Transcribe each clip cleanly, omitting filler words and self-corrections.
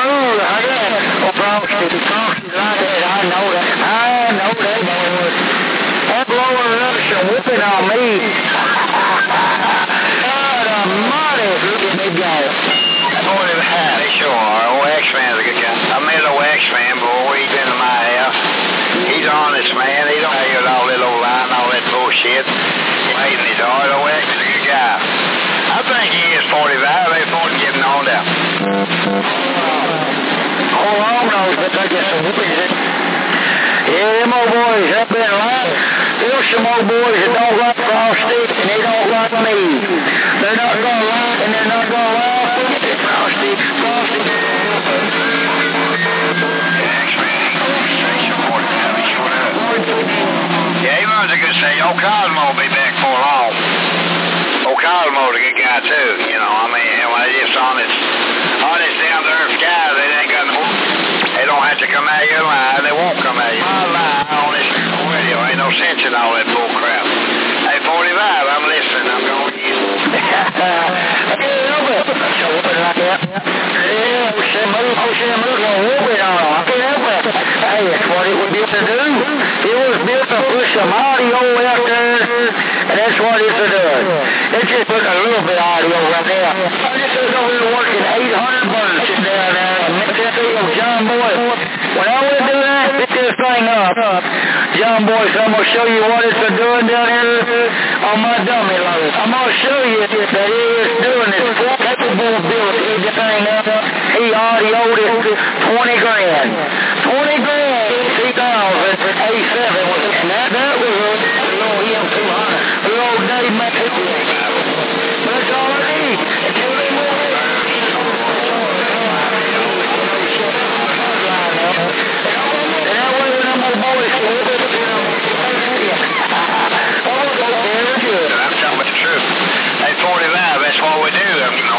smooth, I guess. Well, Frosty's like that, I know that. Boy. That blower Russia whooping on me. God almighty, look at me go. They sure are. Old X-Man's a good guy. I met old X-Man, boy. He's been to my house. He's an honest man. He don't hear all that old line, all that bullshit. He's made in his heart. Old X is a good guy. I think he is 45. They thought him getting on down. Hold on, those, but they get some whoopings. Yeah, them old boys up in line. There's some old boys that don't like Frosty, and they don't like me. They're not going to like, and they're not going to laugh. Frosty. Yeah, he runs a good stage. Old Cosmo will be back for long. Old Cosmo's a good guy, too. You know, I mean, they're just honest, down-to-earth guys. They don't have to come out here lying. They won't come out here. I lie on this radio. Ain't no sense in all that bull crap. Hey, 45, I'm listening. I'm going to use it. Hey, that's what it was built to do. It was built to push some audio out there, and that's what it's doing. It's just putting a little bit of audio right there. I just was over here working 800 buttons sitting down there, and John Boy. When I went to do that, pick this thing up, John Boy, so I'm going to show you what it's doing down here on my dummy load. I'm going to show you that it is doing this capable ability to get the thing up. He audioed it 20 grand. 20 grand, 60,000, 87 was it. And that was a little EM200. A little Dave Mack. That's all I need. I'm talking about the truth. At 45, that's what we do.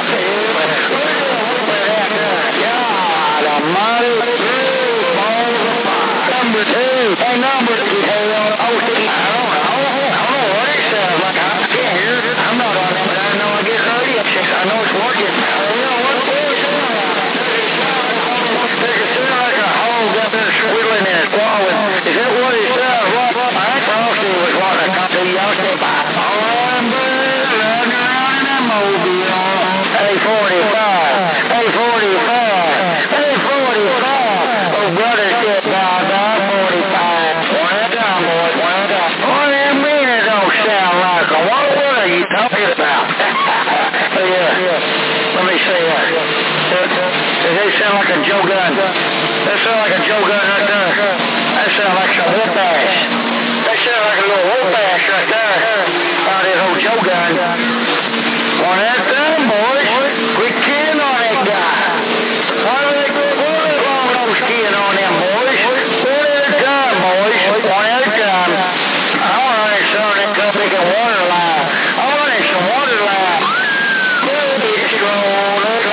Number two. Hey, number two. I don't know what it sounds like. I can't hear it. I'm not on that, but I know I get radio checks. I know it's working. You know what it sounds like? It sounds like a hog up there swiveling and swallowing. Is that what it sounds like? I think Frosty was wanting to come to you. I was saying, I'm riding around in that mobile. Hey, 45. Hey, 45. Hey, 45. Oh, brother said, now, 45. One at a time, boys. One at a time. What do you mean it don't sound like a what are you talking about? Yeah. Let me see that. Does that sound like a Joe gun? That sound like a Joe gun right there. That sound like some whoop ass. That sound like a little whoop ass right there. This old Joe gun. One at a time, boys. Quit kidding on that guy. Why do they go long nose kidding on them, boys? One at a time, boys. One at a time. I want to run some of that company can water line. I want some water line. It's rolling.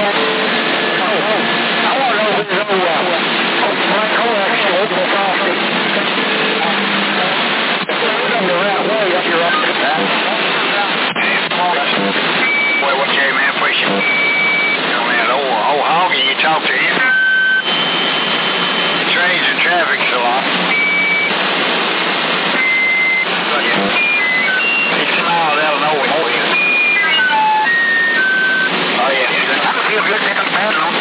I want to know who's over. My coax is the Frosty. I'm the right way up your up to that. Boy, what's your man pushing? You know, man, old Hoggy, you talk to him. He trades in traffic a lot. He smiled out of nowhere. Oh, yeah. I feel good in the bathroom.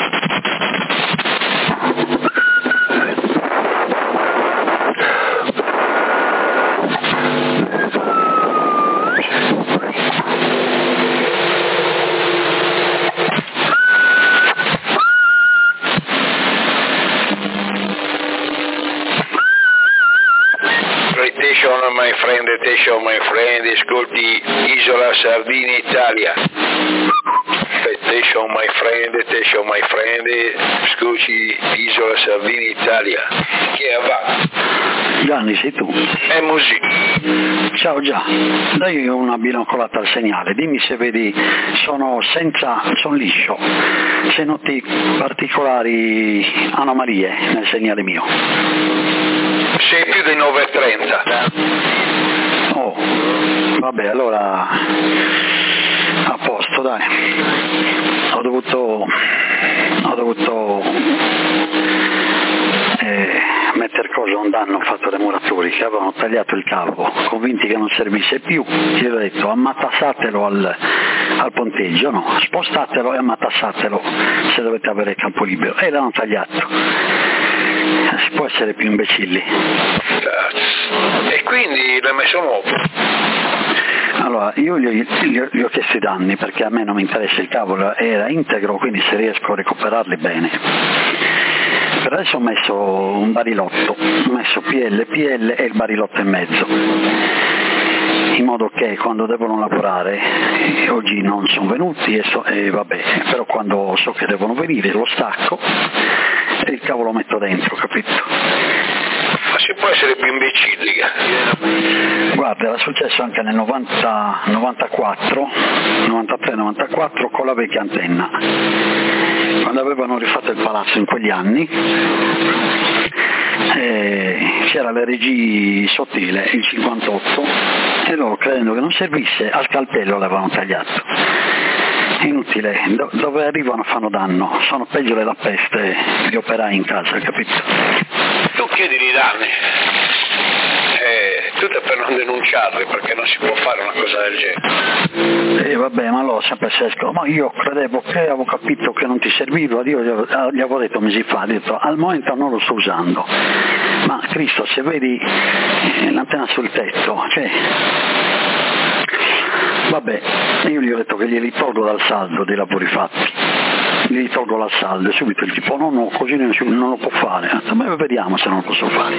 Attention, my friend, ascolti Isola Sardina Italia. Attention, my friend, ascolti Isola Sardina Italia. Chi è va? Gianni, sei tu? È Musi. Ciao Già, dai una binocolata al segnale, dimmi se vedi, sono liscio, se noti particolari anomalie nel segnale mio. Sei più di 9:30. Oh, vabbè, allora a posto, dai. Ho dovuto caso un danno fatto dai muratori che avevano tagliato il cavo, convinti che non servisse più. Gli ho detto ammatassatelo al ponteggio, no, spostatelo e ammatassatelo se dovete avere campo libero, e l'hanno tagliato. Si può essere più imbecilli. E quindi l'hai messo nuovo? Allora, io gli ho chiesto i danni perché a me non mi interessa, il cavo era integro, quindi se riesco a recuperarli bene. Per adesso ho messo un barilotto, ho messo PL e il barilotto in mezzo, in modo che quando devono lavorare, oggi non sono venuti e vabbè, però quando so che devono venire lo stacco e il cavo lo metto dentro, capito? Ma si può essere più imbecilli? Guarda, era successo anche nel 93-94 con la vecchia antenna, quando avevano rifatto il palazzo in quegli anni. C'era l'RG sottile, il 58, e loro, credendo che non servisse, al calpello l'avevano tagliato. È inutile, dove arrivano fanno danno, sono peggio della peste gli operai in casa, capito? Tu chiedi i danni, tutto è per non denunciarli, perché non si può fare una cosa del genere. Vabbè, ma allora sempre sesco, ma io credevo che avevo capito che non ti serviva, io gli avevo detto mesi fa, ho detto al momento non lo sto usando, ma Cristo, se vedi l'antenna sul tetto, cioè... Vabbè, io gli ho detto che glieli tolgo dal saldo dei lavori fatti, glieli tolgo dal saldo, e subito il tipo no, così non lo può fare, ma vediamo se non lo posso fare,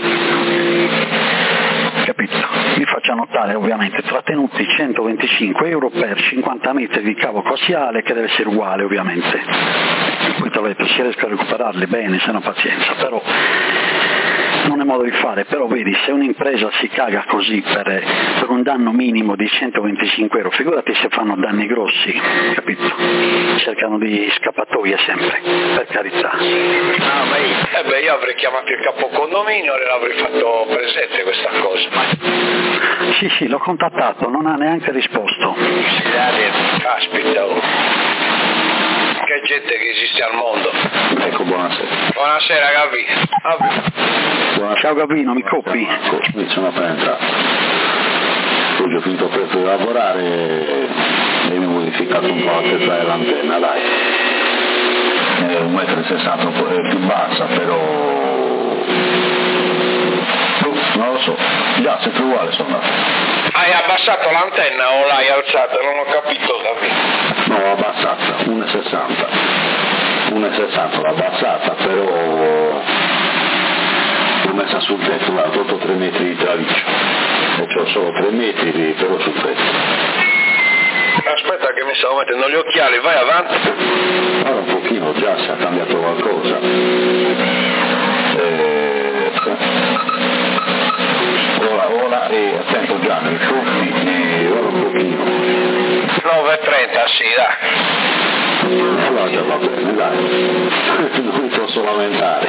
capito? Mi faccio notare ovviamente trattenuti 125 euro per 50 metri di cavo coassiale, che deve essere uguale ovviamente, poi ti ho detto se riesco a recuperarli bene, se no pazienza, però... non è modo di fare, però vedi, se un'impresa si caga così per un danno minimo di 125 euro, figurati se fanno danni grossi, capito? Cercano di scappatoie sempre, per carità. Ah, ma io avrei chiamato il capo condominio e l'avrei fatto presente questa cosa. Sì, l'ho contattato, non ha neanche risposto. Caspita, che gente che esiste al mondo. Ecco, buonasera. Buonasera Gabi. Ciao Gabino, mi copi? Mi sono appena entrato. Oggi ho finito presto di lavorare e mi ho modificato un po' la testa dell'antenna, dai. È 1,60 m, un po' più bassa, però... non lo so, già sempre uguale sono andato. Hai abbassato l'antenna o l'hai alzata? Non ho capito, Gabi. No, l'ho abbassata, 1,60 l'ho abbassata, però l'ho messa sul tetto, ho tolto 3 metri di traliccio, e c'ho solo 3 metri però sul tetto. Aspetta che mi stavo mettendo gli occhiali, vai avanti. Ora un pochino già si è cambiato qualcosa. Ora e attento già nei flutti, ora un pochino. 9:30, sì, dai. Allora già va bene, dai. Non mi posso lamentare.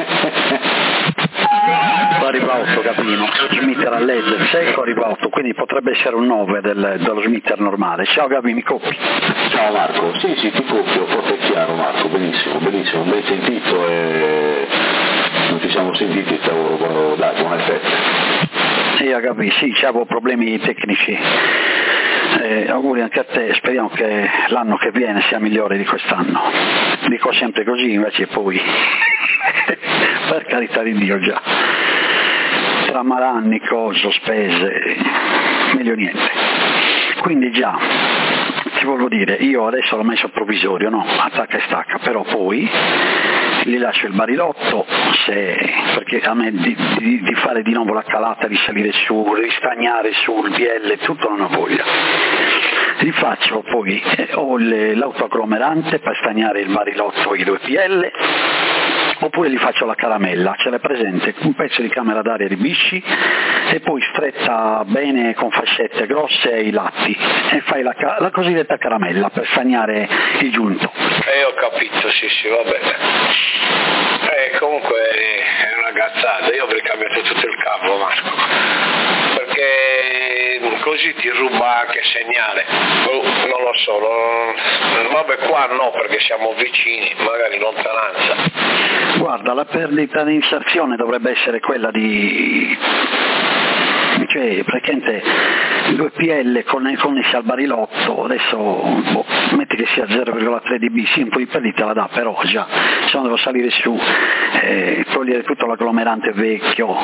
Arriva 8 Gabino, smitter a LED secco arriva 8, quindi potrebbe essere un 9 dello smitter normale. Ciao Gabi, mi copi? Ciao Marco, sì ti copio, forte e chiaro Marco, benissimo, ben sentito e non ci siamo sentiti, stavo dai, buon effetto. Sì, Gabi, sì, c'avevo problemi tecnici. Auguri anche a te, speriamo che l'anno che viene sia migliore di quest'anno. Dico sempre così, invece poi per carità di Dio già, tra malanni, cose, spese, meglio niente. Quindi già, ti volevo dire, io adesso l'ho messo a provvisorio, no? Attacca e stacca, però poi gli lascio il barilotto, perché a me di fare di nuovo la calata, di salire su, ristagnare sul PL, tutto non ho voglia. Gli faccio poi, ho l'autoagglomerante per stagnare il barilotto e i 2 PL, oppure gli faccio la caramella, ce l'è presente, un pezzo di camera d'aria di Bisci e poi stretta bene con fascette grosse i latti e fai la cosiddetta caramella per stagnare il giunto. Ho capito, sì, va bene. Comunque è una cazzata, io avrei cambiato tutto il cavo, Marco, perché così ti ruba anche segnale. Non lo so, vabbè, qua no, perché siamo vicini, magari in lontananza. Guarda, la perdita di inserzione dovrebbe essere quella cioè praticamente 2 PL connessi al barilotto, adesso metti che sia 0,3 dB, sì, un po' di perdita la dà, però già, se no devo salire su, togliere tutto l'agglomerante vecchio,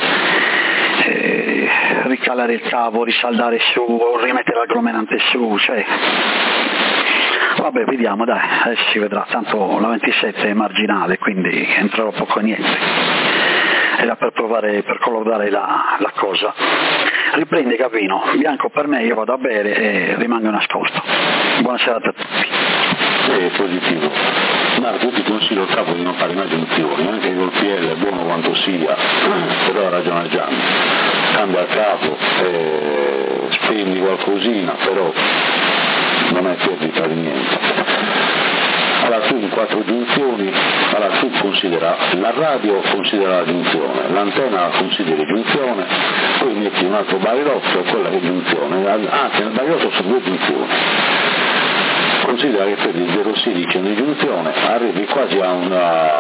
ricalare il cavo, risaldare su, rimettere l'agglomerante su, cioè... Vabbè, vediamo, dai, adesso si vedrà, tanto la 27 è marginale, quindi entrerò poco e niente. Era per provare, per collodare la cosa. Riprende Gavino, bianco per me, io vado a bere e rimango in ascolto. Buona serata a tutti. È positivo. Marco, io ti consiglio il capo di non fare mai giunzioni, anche col PL buono quanto sia, però ha ragione Gianni. Cambia il capo, spegni qualcosina, però non è perdita di niente. Allora tu in 4 giunzioni, allora tu considera la radio, considera la giunzione, l'antenna consideri giunzione, poi metti un altro barilotto, quella che è giunzione, anche nel barilotto sono 2 giunzioni. Considera che per il 0,16 in giunzione arrivi quasi a un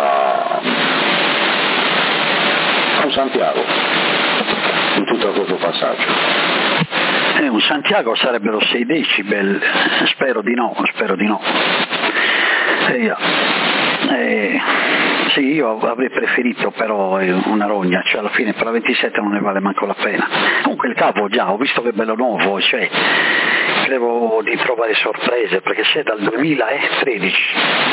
Santiago in tutto questo passaggio. Un Santiago sarebbero 6 decibel, spero di no. Sì, io avrei preferito però una rogna, cioè alla fine per la 27 non ne vale manco la pena. Comunque il cavo già, ho visto che è bello nuovo, cioè credo di trovare sorprese perché c'è dal 2013.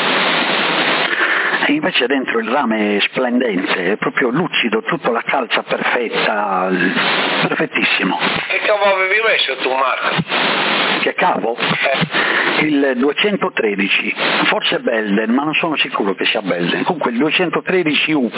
E invece dentro il rame è splendente, è proprio lucido, tutta la calza perfetta, perfettissimo. Che cavo avevi messo tu, Marco? Che cavo? Il 213, forse Belden, ma non sono sicuro che sia Belden, comunque il 213 U.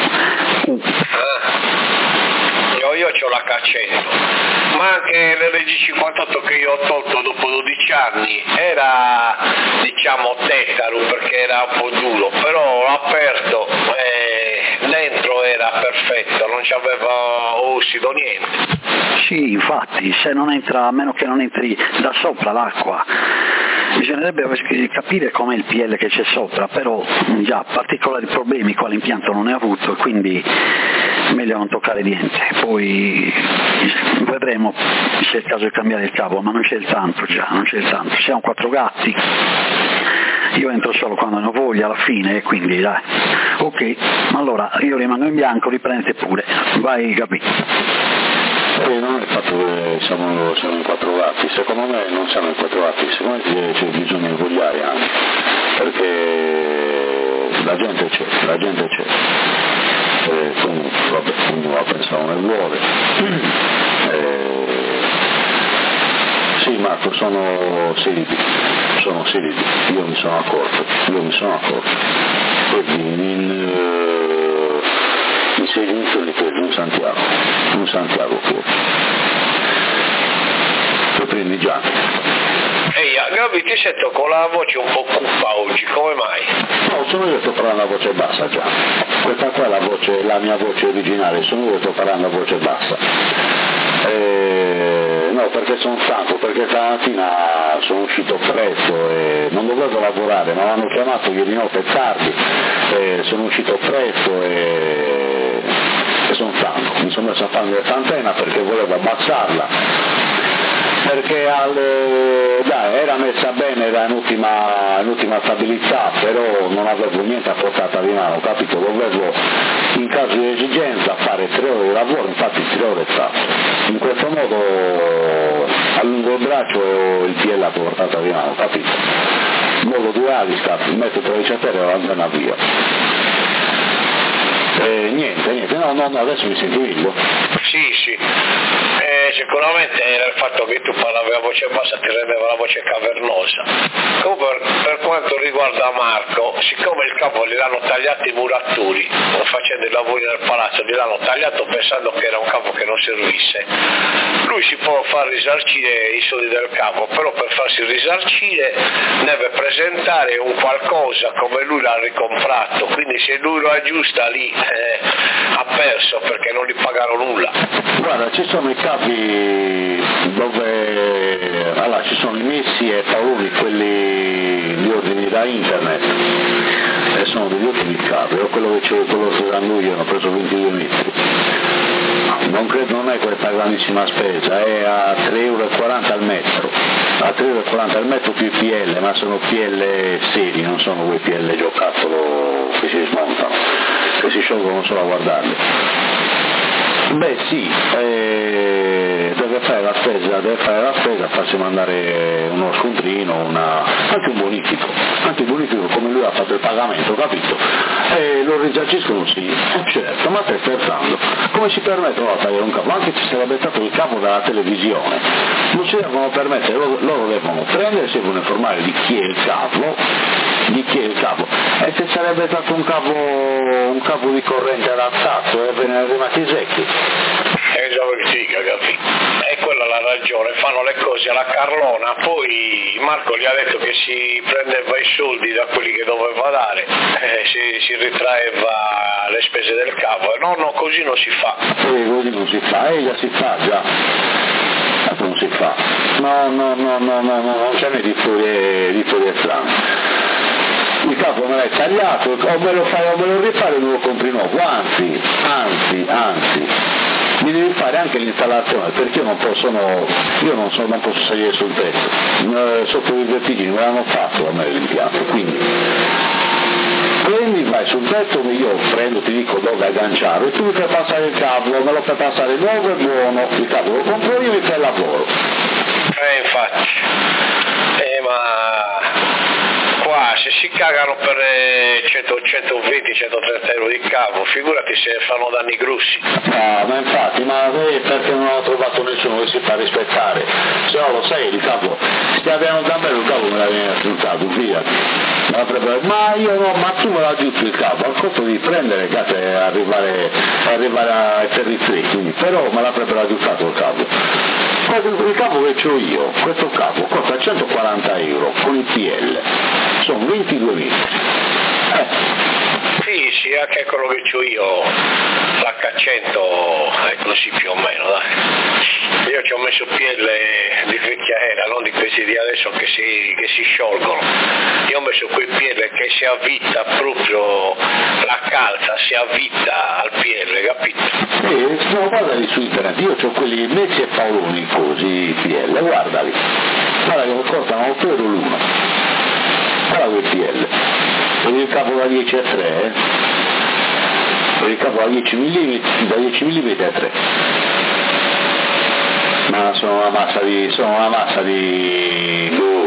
Io c'ho la K100, ma anche l'LG58 che io ho tolto dopo 12 anni era, diciamo, tetaro perché era un po' duro, però l'ho aperto e dentro era perfetto, non c'aveva ossido, niente. Sì, infatti, se non entra, a meno che non entri da sopra l'acqua, bisognerebbe capire com'è il PL che c'è sopra, però già particolari problemi qua l'impianto non ne ha avuto, quindi meglio non toccare niente. Poi vedremo se è il caso di cambiare il cavo, ma non c'è il tanto già, non c'è il tanto. Siamo 4 gatti, io entro solo quando ne ho voglia alla fine, quindi dai. Ok, allora io rimango in bianco, riprendete pure, vai Gabi. Non è il fatto che siamo in 4 gatti, secondo me non siamo in 4 gatti, secondo me c'è bisogno di invogliare anche, perché la gente c'è. Comunque, vabbè, ognuno va a pensare come vuole. Sì Marco, sono seriti, io mi sono accorto, in 6 giunzioni per un Santiago fuori. Lo prendi già. Ehi, Gabi, ti sento con la voce un po' cupa oggi, come mai? No, sono io che sto parlando a voce bassa già. Questa qua è la mia voce originale, sono io che sto parlando a voce bassa. No, perché sono stanco, perché stamattina sono uscito presto e non dovevo lavorare, mi hanno chiamato ieri notte tardi, sono uscito presto e sono stanco. Mi sono messo a fare l'antenna perché volevo abbassarla, perché era messa bene, era in ultima stabilità, però non avevo niente a portata di mano, capito? Dovevo in caso di esigenza fare 3 ore di lavoro, infatti 3 ore è fatto. In questo modo allungo il braccio e ho il PL a portata di mano, capito? In modo 2 aliscat, metto 13 a terra e l'antenna via. Niente, no, adesso mi sento meglio. Sì. Sicuramente era il fatto che tu parlavi a voce bassa ti rendeva la voce cavernosa. Comunque per quanto riguarda Marco, siccome il capo gliel'hanno tagliato i muratori, facendo i lavori nel palazzo, gliel'hanno tagliato pensando che era un capo che non servisse, lui si può far risarcire i soldi del capo, però per farsi risarcire deve presentare un qualcosa come lui l'ha ricomprato, quindi se lui lo aggiusta lì ha perso perché non gli pagarono nulla. Guarda, ci sono i capi dove ci sono i messi e paoli, quelli gli ordini da internet, sono degli ottimi cavi, o quello che c'è, quello che sto usando io, ho preso 22 metri. Non credo, non è questa grandissima spesa, è a 3,40 € al metro, a 3,40 € al metro più PL, ma sono PL seri, non sono quei PL giocattolo che si smontano, che si sciolgono solo a guardarli. Beh sì, deve fare la spesa, farsi mandare uno scontrino, anche un bonifico come lui ha fatto il pagamento, capito? E lo risarciscono sì, certo, ma stai scherzando, come si permettono a tagliare un capo? Anche se sarebbe stato il capo della televisione, non si devono permettere, loro devono prendere, si devono informare di chi è il capo, e se sarebbe stato un capo di corrente adattato e ve ne rimasti secchi. Sì, capito? E quella è la ragione, fanno le cose alla carlona, poi Marco gli ha detto che si prendeva i soldi da quelli che doveva dare, si ritraeva le spese del capo, no, così non si fa. Così non si fa, già si fa già. Non si fa. No, non c'è né di fuori strano. Il capo me l'hai tagliato, o me lo fai o me lo rifai o me lo compri nuovo, anzi, mi devi fare anche l'installazione, perché io non posso salire sul tetto, sotto i vertigini me l'hanno fatto a me l'impianto, quindi prendi, vai sul tetto, io prendo, ti dico dove agganciare, e tu mi fai passare il cavo, me lo fai passare nuovo e buono, il cavo lo compro io e mi fai il lavoro. Infatti, ma qua se si cagano per 120-130 euro di cavo, figurati se fanno danni grossi. No, ma infatti, perché non ho trovato nessuno che si fa rispettare, se no lo sai, il cavo, se avevano da me il cavo me l'avevano assuntato, via. Ma io no, ma tu me l'ha giusto il cavo, al costo di prendere e arrivare ai ferri freddi, però me l'avrebbero aggiustato il cavo. Il cavo che ho io, questo cavo costa 140 euro con il PL, sono 22 metri. Sì, anche quello che ho io, l'H100 è così più o meno, dai. Io ci ho messo PL di vecchia era, non di questi di adesso che si sciolgono. Io ho messo quei PL che si avvita proprio, la calza si avvita al PL, capito? No, guardali su internet, io ho quelli Messi e Paoloni così PL, guardali. Guarda che costano 8 euro l'uno. Guarda quel PL. Per il capo da 10 a 3, per il capo da 10 mm a 3. Ma sono una massa di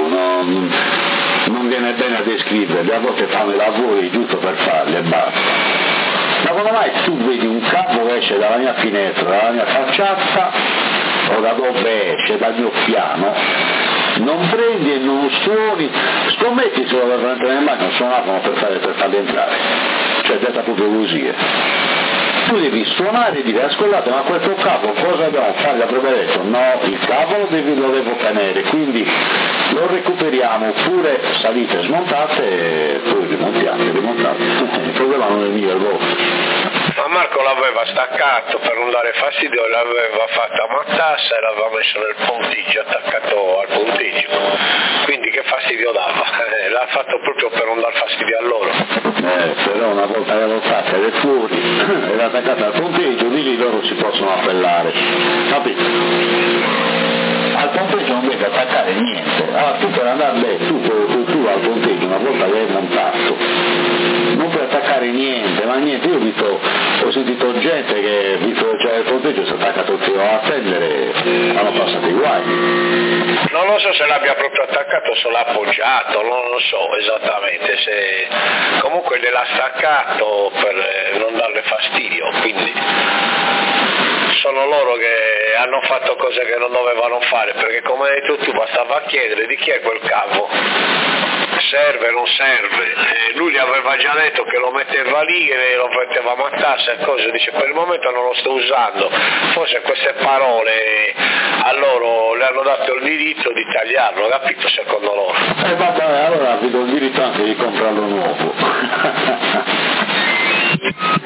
non viene bene a descriverli, a volte fanno i lavori giusto per farli e basta. Ma quando mai tu vedi un capo che esce dalla mia finestra, dalla mia facciata, o da dove esce, dal mio piano, non prendi e non suoni, scommetti se lo devono entrare in bagno, suonavano per farli entrare, cioè detta proprio così. Tu devi suonare e dire, ascoltate, ma questo capo cosa dobbiamo fare? Avrebbe detto, no, il capo lo devo tenere, quindi lo recuperiamo, oppure salite, smontate e poi rimontate. Il problema non è mio, è vostro. Ma Marco l'aveva staccato per non dare fastidio, l'aveva fatta a matassa e l'aveva messo nel ponteggio, attaccato al ponteggio, quindi che fastidio dava? L'ha fatto proprio per non dar fastidio a loro. Però una volta che l'ho fatta ed è fuori, era attaccata al ponteggio, di lì loro si possono appellare, capito? Al ponteggio non devi attaccare niente, allora tu per andare lì, tu al ponteggio una volta che hai montato, non puoi attaccare niente, ma niente, ho sentito gente che visto che c'era il ponteggio si è attaccato il filo a tendere, hanno passato i guai. Non lo so se l'abbia proprio attaccato o se l'ha appoggiato, non lo so esattamente, se comunque gliel'ha staccato per non darle fastidio, quindi sono loro che hanno fatto cose che non dovevano fare, perché come hai detto tu bastava chiedere di chi è quel cavo, serve, non serve, lui gli aveva già detto che lo metteva lì e lo metteva a matassa e cose, dice per il momento non lo sto usando, forse queste parole a loro le hanno dato il diritto di tagliarlo, capito, secondo loro. Vabbè, allora vi do il diritto anche di comprarlo nuovo.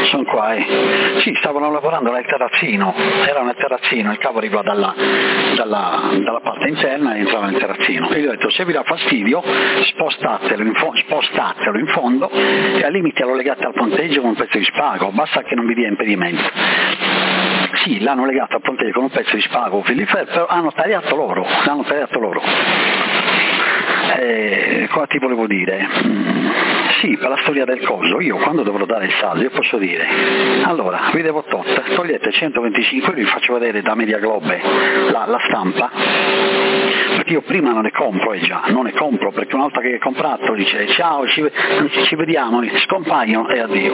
Sono qua, Sì, stavano lavorando nel terrazzino, era nel terrazzino, il cavo arriva dalla parte interna e entrava nel terrazzino. E gli ho detto, se vi dà fastidio, spostatelo in fondo e al limite lo legate al ponteggio con un pezzo di spago, basta che non vi dia impedimento. Sì, l'hanno legato al ponteggio con un pezzo di spago, però l'hanno tagliato loro. Cosa ti volevo dire? Sì, per la storia del coso, io quando dovrò dare il saldo, io posso dire, allora, vi devo togliete 125, vi faccio vedere da Media Globe la stampa, perché io prima non ne compro, non ne compro, perché una volta che ho comprato dice ciao, ci vediamo, scompaiono e addio.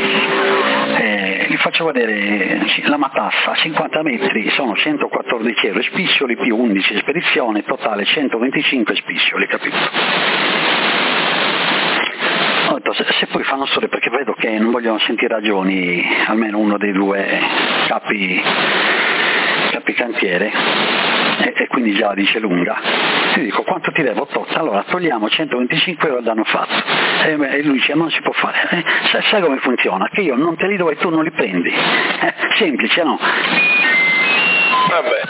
Vi faccio vedere la matassa, 50 metri sono 114 euro spiccioli più 11 spedizione, totale 125 spiccioli, capito? Ho detto, se poi fanno storia, perché vedo che non vogliono sentire ragioni, almeno uno dei due capi cantiere, e quindi già dice lunga. Io dico, quanto ti devo? Allora togliamo 125 euro al danno fatto. E lui dice, non si può fare. Sai come funziona? Che io non te li do e tu non li prendi. Semplice, no? Vabbè.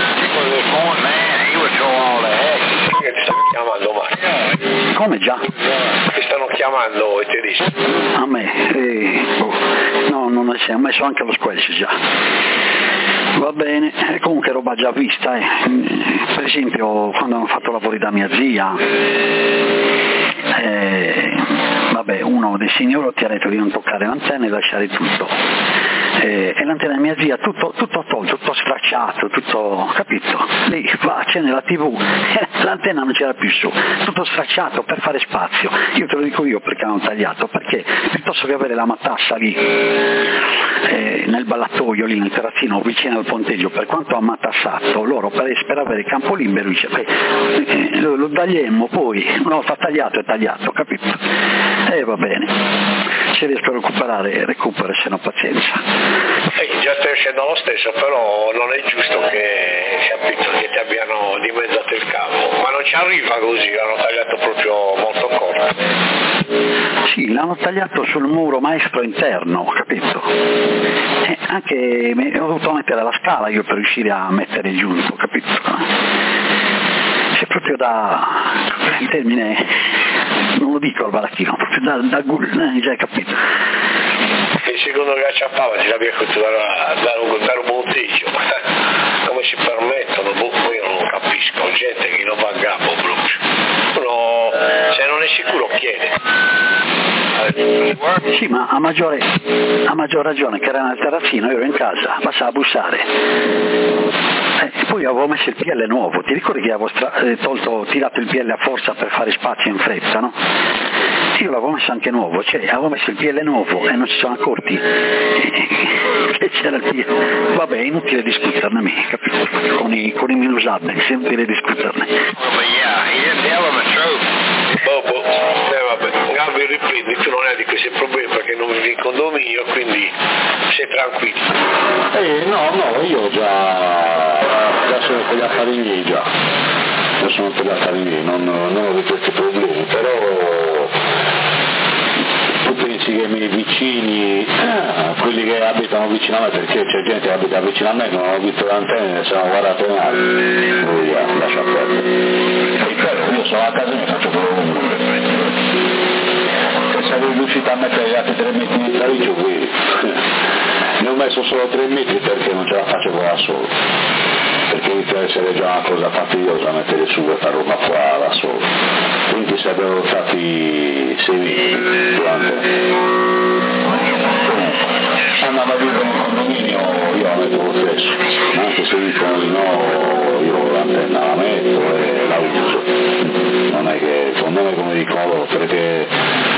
Che ti stanno chiamando, Marco? Come già? Ti stanno chiamando i tedeschi? A me? No, non ne ho messo anche lo squelch già. Va bene, comunque roba già vista, per esempio quando hanno fatto lavori da mia zia, uno dei signori ti ha detto di non toccare l'antenna e lasciare tutto, e l'antenna di mia zia tutto tolto, tutto stracciato, tutto, capito? Lì va, accende la TV, l'antenna non c'era più su, tutto stracciato per fare spazio. Io te lo dico io perché hanno tagliato, perché piuttosto che avere la matassa lì nel ballatoio, lì nel terrazzino vicino al ponteggio, per quanto ha matassato, loro per avere campo libero dice lo tagliemmo, poi una volta tagliato è tagliato, capito? E va bene, se riesco a recupero, se no pazienza. Già stai uscendo lo stesso, però non è giusto che ti abbiano dimezzato il cavo, ma non ci arriva così, l'hanno tagliato proprio molto corto. Sì, l'hanno tagliato sul muro maestro interno, capito? Anche ho dovuto mettere la scala io per riuscire a mettere giunto, capito? C'è proprio il termine, non lo dico al baracchino, proprio da già hai capito? Il secondo che acciappava ti l'abbia fatto dare un monteggio, come si permettono? Io non capisco, gente che non va a gambo proprio, se non è sicuro chiede. Sì, ma a maggior ragione che era nel terrazzino, io ero in casa, bastava bussare. E poi avevo messo il PL nuovo, ti ricordi che avevo tirato il PL a forza per fare spazio in fretta, no? Io l'avevo messo anche nuovo, avevo messo il PL nuovo e non si sono accorti che c'era il PL. Vabbè, è inutile discuterne, capito? Con i minusabili, è inutile discuterne. Vabbè, Gabi riprendi, tu non hai di questi problemi perché non vivi in condominio, quindi sei tranquillo. No, io già sono per gli affari miei non ho di questi problemi, però tu pensi che i miei vicini, quelli che abitano vicino a me, perché c'è gente che abita vicino a me che non ho visto l'antenna e se non guardate mai, lascia perdere. Io sono a casa e mi faccio quello che se sarei riuscito a mettere gli altri 3 metri di traliccio qui, ne ho messo solo 3 metri perché non ce la facevo da solo, perché inizia a essere già una cosa fastidiosa mettere su questa roba qua da solo, quindi sarebbero stati 6 metri andavo a vivere in condominio, io la metto lo stesso, anche se dicono di no, io l'antenna la metto e la uso, non è che come dicono loro, perché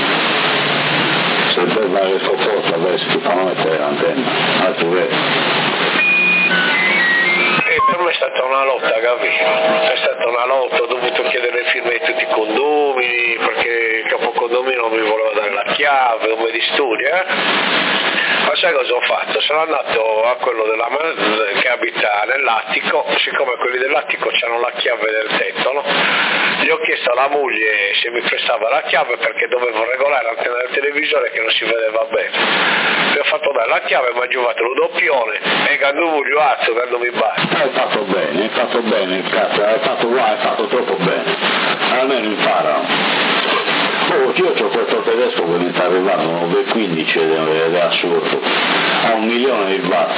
se per dare sconforto adesso ti fanno mettere l'antenna, altro che. Per me è stata una lotta, capito? È stata una lotta, ho dovuto chiedere le firme di tutti i condomini perché il capocondomino non mi voleva dare la chiave, come di storia. Ma sai cosa ho fatto? Sono andato a quello che abita nell'attico, siccome quelli dell'attico hanno la chiave del tetto, no? Gli ho chiesto alla moglie se mi prestava la chiave perché dovevo regolare l'antenna del televisore che non si vedeva bene. Mi ho fatto vabbè, la chiave mi ha giocato lo doppione e quando voglio alzo, quando mi batte. Hai fatto bene, cazzo, hai fatto troppo bene, almeno imparano. Oh, io ho questo tedesco che mi sta arrivando 9,15 ed è assurdo, a 1 milione di watt,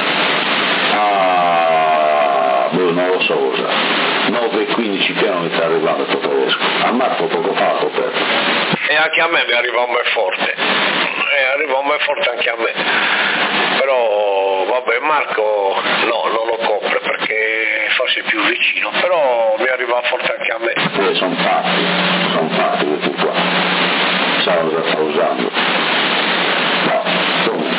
non lo so cosa, 9,15 piano mi sta arrivando questo tedesco, a Marco poco fa l'ho perso. E anche a me mi arriva un bel forte, anche a me, però vabbè Marco no, non lo copre perché forse è più vicino, però mi arriva forte anche a me. Sono fatti questi qua, sa cosa sta usando. No, comunque.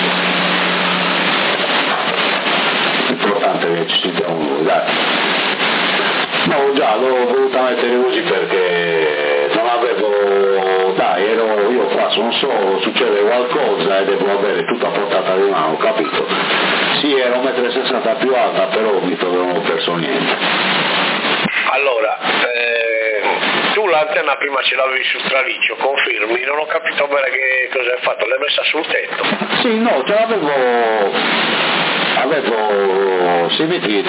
L'importante è che ci sentiamo noi, dai. No, già, l'ho voluta mettere così perché non avevo, io qua sono solo, succede qualcosa e devo avere tutta a portata di mano, capito? Sì, ero 1,60 m più alta, però mi trovo non ho perso niente. Allora, tu l'antenna prima ce l'avevi sul traliccio, confermi? Non ho capito bene che cosa hai fatto, l'hai messa sul tetto? Sì, no, ce avevo 6 metri di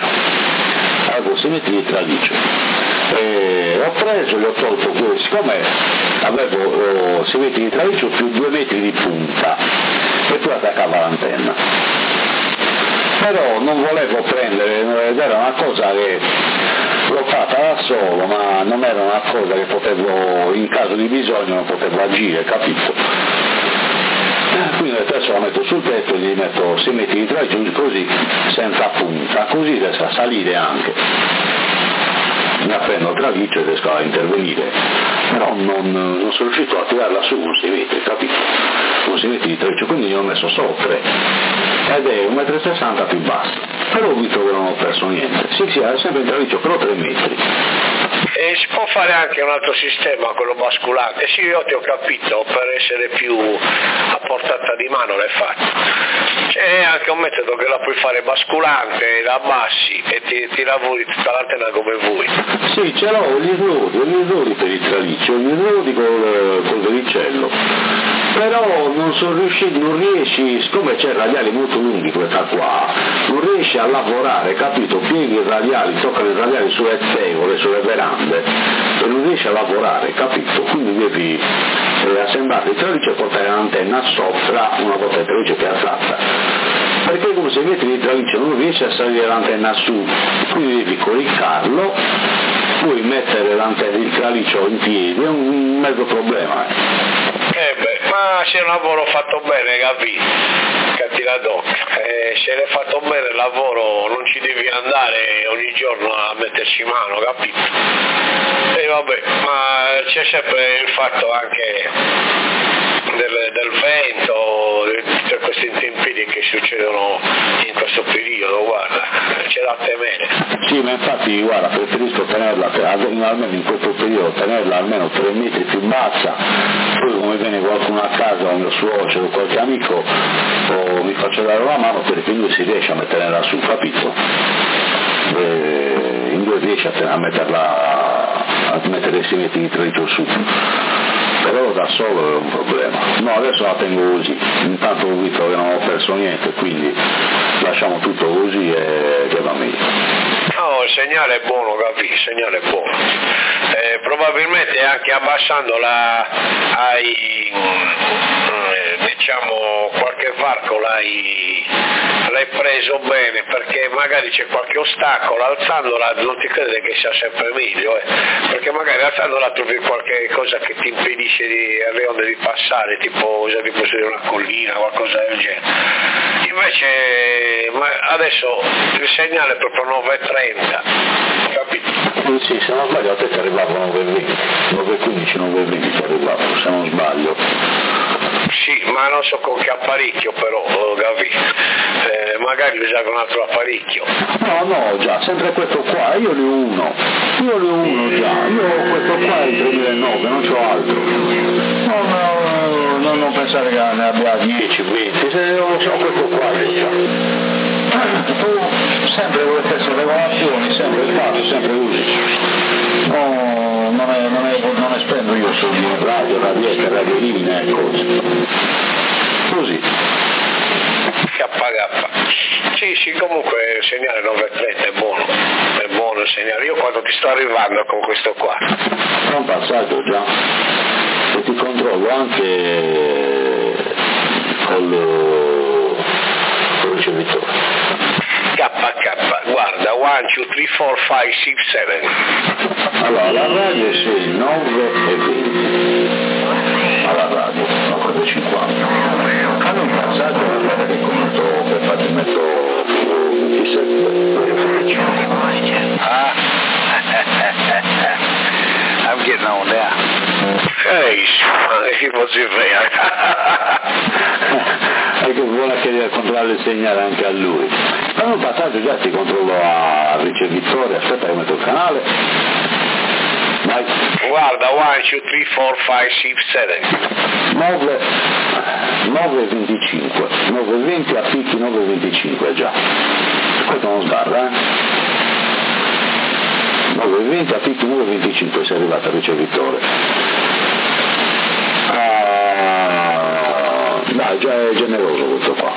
traliccio. Ho preso, gli ho tolto questo, siccome avevo 6 metri di traliccio più 2 metri di punta e poi attaccava l'antenna. Però non volevo prendere, era una cosa che l'ho fatta da solo, ma non era una cosa che potevo, in caso di bisogno non potevo agire, capito? Quindi adesso la metto sul tetto e gli metto 6 metri di traliccio così, senza punta, così riesco a salire anche. Mi appendo il traliccio e riesco a intervenire, però non sono riuscito a tirarla su con 6 metri, capito? Con 6 metri di traliccio, quindi ne ho messo solo 3 ed è 1,60 m più basso, però ho visto che non ho perso niente. Sì, è sempre in traliccio, però 3 metri. E si può fare anche un altro sistema, quello basculante? Sì, io ti ho capito, per essere più a portata di mano l'hai fatto. C'è anche un metodo che la puoi fare basculante, la abbassi e ti lavori tutta l'antenna come vuoi. Sì, ce l'ho, gli errori per il traliccio, gli errori col vericello. Però non riesci, siccome c'è radiali molto lunghi questa qua, non riesci a lavorare, capito? Pieghi i radiali, toccano i radiali sulle tegole, sulle verande e non riesci a lavorare, capito? Quindi devi assemblare il traliccio e portare l'antenna sopra una volta il traliccio piazzata. Perché come se metti il traliccio non riesci a salire l'antenna su, quindi devi coricarlo, puoi mettere l'antenna, il traliccio in piedi, è un mezzo problema. Ma c'è un lavoro fatto bene, capi? Cattiva d'occhio. Se l'hai fatto bene il lavoro non ci devi andare ogni giorno a metterci mano, capito? E vabbè, ma c'è sempre il fatto anche del vento, di tutte queste intempérie che succedono in questo periodo, guarda, c'è da temere. Sì, ma infatti guarda, preferisco tenerla almeno in questo periodo, tenerla almeno 3 metri più bassa, poi come viene qualcuno a casa, o mio suocero o qualche amico, o mi faccio dare la mano perché in due si riesce a metterla su, capito? In due riesce a mettere 6 metri di traliccio su. Però da solo è un problema. No, adesso la tengo così, intanto ho visto che non ho perso niente, quindi lasciamo tutto così e che va meglio. No, il segnale è buono, capisci, il segnale è buono. Probabilmente anche abbassandola diciamo qualche varco l'hai preso bene, perché magari c'è qualche ostacolo, alzandola non ti crede che sia sempre meglio, perché magari alzandola trovi qualche cosa che ti impedisce alle onde di passare, tipo se ti fosse una collina, qualcosa del genere. Invece adesso il segnale è proprio 9,30, capito? Sì, se non sbaglio a te ti arrivava 9,20, 9,15, 9,20 ti arrivava, se non sbaglio. Sì, ma non so con che apparecchio però, capi? Magari usare un altro apparecchio. No, già, sempre questo qua, io ne ho uno già, io ho questo qua è il 2009, non c'ho altro. Non pensare che ne abbia 10, 20, se ho questo qua io già. Tu sempre con le stesse regolazioni, sempre il fatto, sempre così. Non ne spendo io soldi, radio, radiette, radioline e cose. Così. sì, comunque il segnale 930 è buono il segnale. Io quando ti sto arrivando con questo qua. È un passaggio già, e ti controllo anche col ricevitore. KK, guarda, 1, 2, 3, 4, 5, 6, 7. Allora, la radio sì, 9 e 20. Alla radio, 9 e 50. Fanno un passaggio alla radio che conto, per farti metto 27. I'm getting on now. Che così vero. E che vuole che controllare il segnale anche a lui. Fanno un passaggio già, ti controllo al ricevitore, aspetta che metto il canale. Vai. Guarda, 1, 2, 3, 4, 5, 6, 7. 9,25, 9,20 a picchi 9,25 già. Questo non sbarra, 9,20 a picchi 9,25 sei arrivato al ricevitore. Dai, già è generoso questo qua.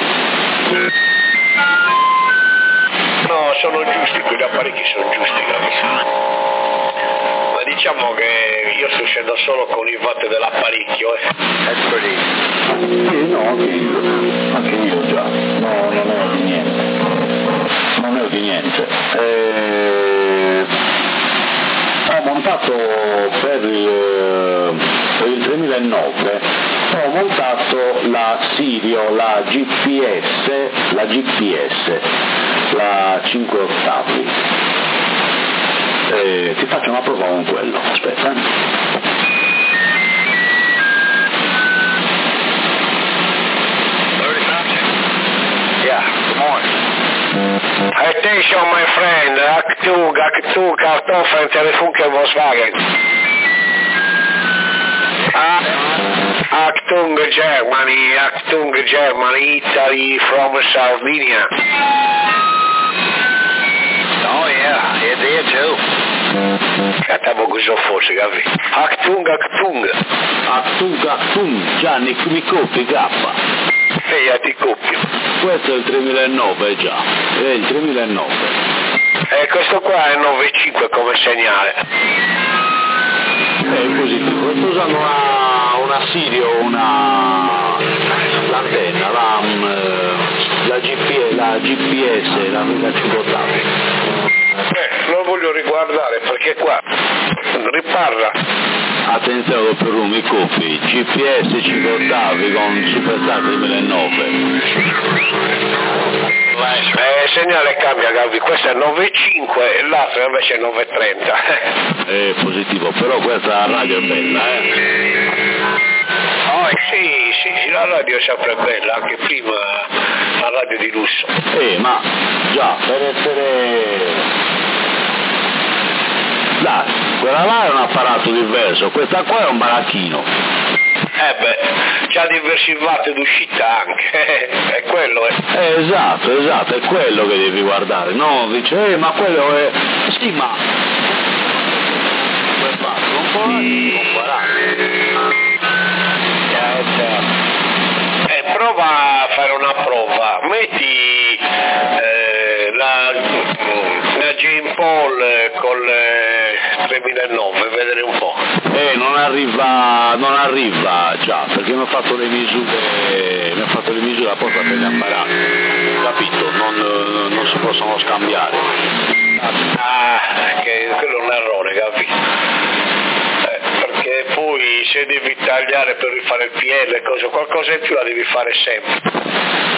No, sono giusti, quegli apparecchi sono giusti, capisci? Ma diciamo che io sto uscendo solo con i watt dell'apparecchio, That's pretty. Sì, no, anche io già, no, non ne ho di niente, ho montato per il 2009, ho montato la Sirio, la GPS, la 5 ottavi, ti faccio una prova con quello, aspetta. Yeah, good morning. Attention my friend, Achtung, Kartoffeln, Telefunke, Volkswagen. Achtung Germany, Italy from Sardinia. Oh yeah, it's here too. Cantavo così forse, capi? Achtung, Gianni, mi copi K. e io ti coppio. Questo è il 3009 già, è il 3009. E questo qua è 9.5 come segnale. È positivo, sto usando una Sirio, l'antenna, la GPS, la 580. Lo voglio riguardare perché qua riparla. Attenzione doppio room, i copi, GPS 5 ottavi con Superstar 2009. Il segnale cambia, Gavi, questo è 9.5 e l'altro invece è 9.30. È positivo, però questa radio è bella, Oh, sì, la radio è sempre bella, anche prima la radio di lusso. ma già, per essere... Dai, quella là è un apparato diverso, questa qua è un baracchino. C'ha diversi watt d'uscita anche, è quello, Esatto, è quello che devi guardare, no? Dice, ma quello è... Sì, ma... Non può prova a fare una prova, metti la Jane Paul col 3009, vedere un po'. non arriva già, perché mi ha fatto le misure apposta per gli apparati, capito? Non si possono scambiare. Che quello è un errore, capito? Perché poi se devi tagliare per rifare il PL, qualcosa in più la devi fare sempre.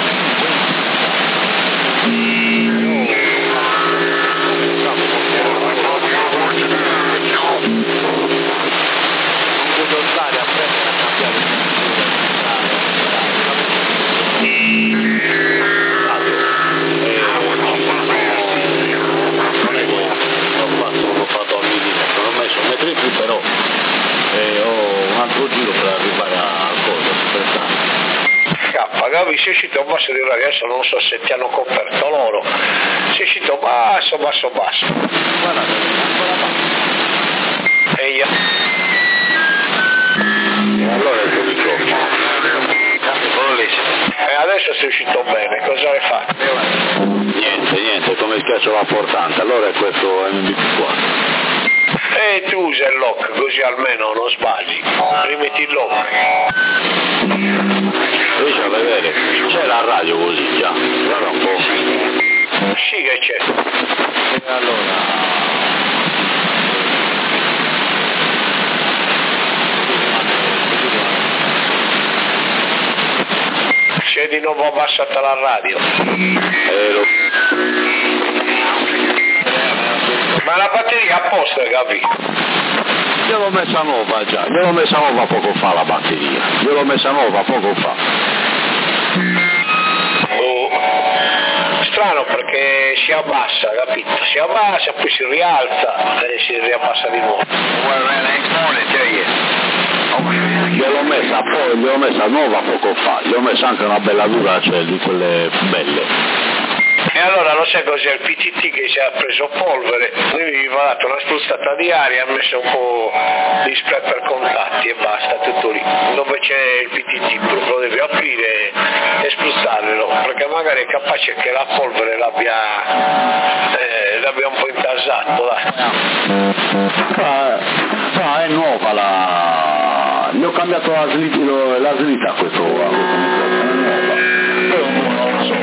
Però ho un altro giro per arrivare al coso, Capi, sei uscito a basso di adesso, non so se ti hanno coperto loro, sei uscito basso. Guarda, e io? E allora è il microfono. E adesso sei uscito bene, cosa hai fatto? Niente, come il ghiaccio vaportante, allora è questo MB4. E tu usa il lock, così almeno non sbagli. Rimetti il lock. Invece a vedere, c'è la radio così già, guarda un po'. Sì che c'è. E allora... Si è di nuovo abbassata la radio. Ma la batteria a posto, capi? Gliel'ho messa nuova già, gliel'ho messa nuova poco fa la batteria, gliel'ho messa nuova poco fa. Oh. Strano perché si abbassa, capito? Si abbassa, poi si rialza e si riabbassa di nuovo. Gliel'ho messa nuova poco fa, gli ho messa anche una bella dura, cioè di quelle belle. E allora lo sai cos'è il PTT che si è preso polvere, lui mi aveva dato una spruzzata di aria, ha messo un po' di spray per contatti e basta, tutto lì. Dove c'è il PTT lo devi aprire e spruzzarlo, perché magari è capace che la polvere l'abbia un po' intasato, dai. È nuova la... Gli ho cambiato la slita a questo microfono, è nuova. Però non lo so.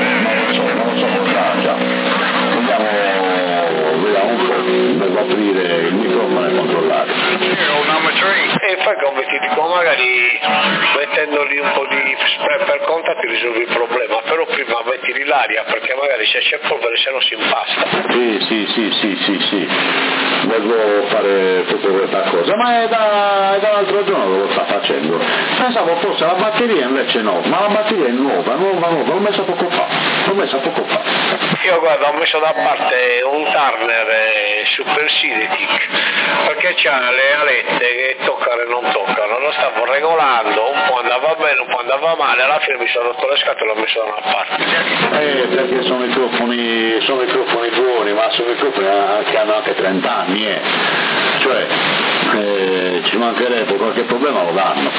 Vediamo un po', devo aprire il microfono e controllare. E fai come ti dico, magari mettendogli un po' di spray per contatti risolvi il problema, però prima mettili l'aria perché magari se c'è polvere se no si impasta. Sì, devo fare tutta questa cosa, ma è da l'altro giorno che lo sta facendo. Pensavo fosse la batteria, invece no, ma la batteria è nuova, l'ho messa poco fa. Io guarda, ho messo da parte un Turner Super Sidetic perché c'ha le alette che toccano e non toccano, lo stavo regolando, un po' andava bene, un po' andava male, alla fine mi sono rotto le scatole e l'ho messo da una parte. Perché sono microfoni buoni, ma sono microfoni che hanno anche 30 anni, cioè ci mancherebbe, qualche problema lo danno.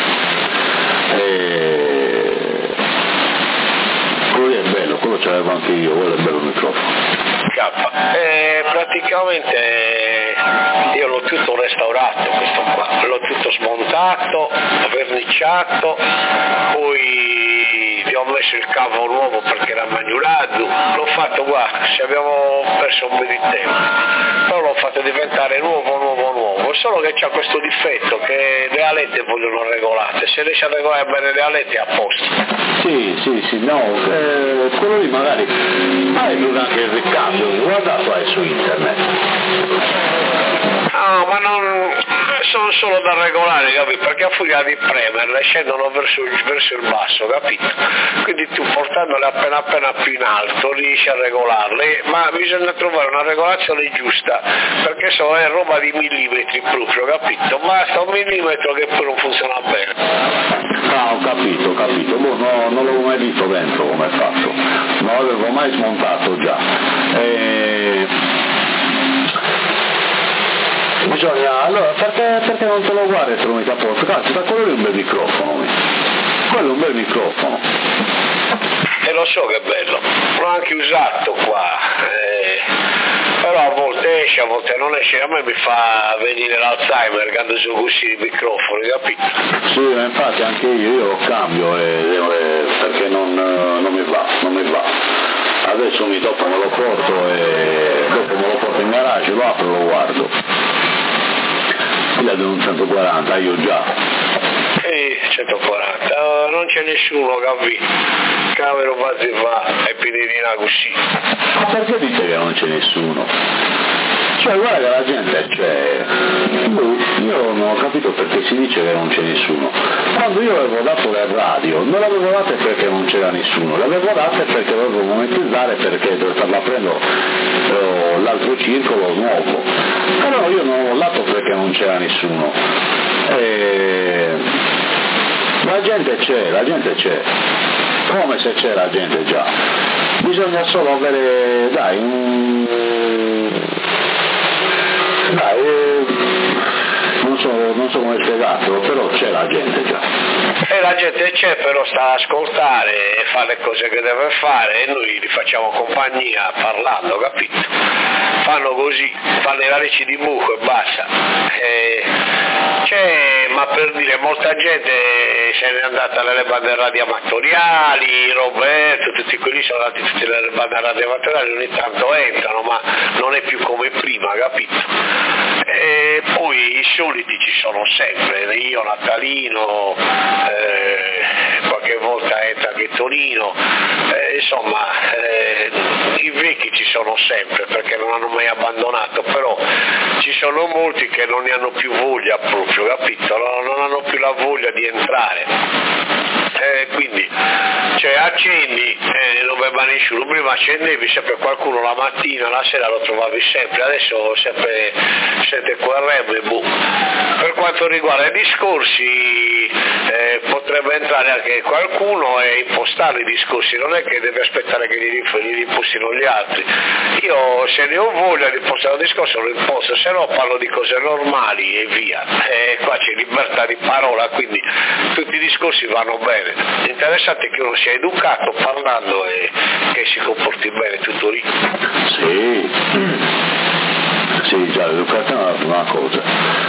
Quello è bello, quello ce l'avevo anche io, quello è bello il microfono. Praticamente io l'ho tutto restaurato questo qua, l'ho tutto smontato, verniciato, poi gli ho messo il cavo nuovo perché era magnurato, l'ho fatto guarda, ci abbiamo perso un po' di tempo, però l'ho fatto diventare nuovo, solo che c'ha questo difetto che le alette vogliono regolate, se riesci a regolare bene le alette è a posto. Sì, no, quello lì magari hai anche il ricambio, guardato su internet. No, ma non sono solo da regolare, capito? Perché a furia di premerle scendono verso il basso, capito? Quindi tu portandole appena più in alto riesci a regolarle, ma bisogna trovare una regolazione giusta, perché è roba di millimetri proprio, capito? Basta un millimetro che poi non funziona bene. Ah, ho capito, boh, no, non l'avevo mai visto dentro come è fatto, non l'avevo mai smontato già. Bisogna, allora, perché non te lo guardi e te lo metti a posto? Cazzo, quello è un bel microfono, quello è un bel microfono. E lo so che è bello, l'ho anche usato qua, però a volte esce, a volte non esce, a me mi fa venire l'Alzheimer quando sono così i microfoni, capito? Sì, ma infatti anche io lo cambio perché non mi va. Adesso dopo me lo porto in garage, lo apro e lo guardo. Fila di un 140, io già. 140, non c'è nessuno che cavolo va e piedina così. Ma perché dite che non c'è nessuno? Cioè guarda che la gente c'è, io non ho capito perché si dice che non c'è nessuno. Quando io avevo dato le radio, non le avevo date perché non c'era nessuno, le avevo date perché dovevo monetizzare, perché stavo aprendo l'altro circolo nuovo. Però io non l'ho dato perché non c'era nessuno. La gente c'è, come se c'è la gente già. Bisogna solo avere, non so come spiegarlo, però c'è la gente già. e la gente c'è però sta ad ascoltare e fa le cose che deve fare e noi gli facciamo compagnia parlando, capito? Fanno così, fanno i radici di buco e basta. Ma per dire, molta gente se n'è andata nelle bande radioamatoriali, Roberto, tutti quelli sono andati tutte nelle bande radioamatoriali, ogni tanto entrano, ma non è più come prima, capito? E poi i soliti ci sono sempre, io, Natalino, qualche volta entra anche Tonino, insomma i vecchi ci sono sempre perché non hanno mai abbandonato, però ci sono molti che non ne hanno più voglia proprio, capito? Non hanno più la voglia di entrare. Quindi accendi, non va bene nessuno, prima accendevi sempre qualcuno la mattina, la sera lo trovavi sempre, adesso sempre sente quel remo. Per quanto riguarda i discorsi potrebbe entrare anche qualcuno e impostare i discorsi, non è che deve aspettare che gli impostino gli altri. Io se ne ho voglia di impostare un discorso lo imposto, se no parlo di cose normali e via. Qua c'è libertà di parola, quindi tutti i discorsi vanno bene. L'interessante è che uno sia educato parlando e che si comporti bene, tutto lì. Sì, già, l'educazione è una cosa,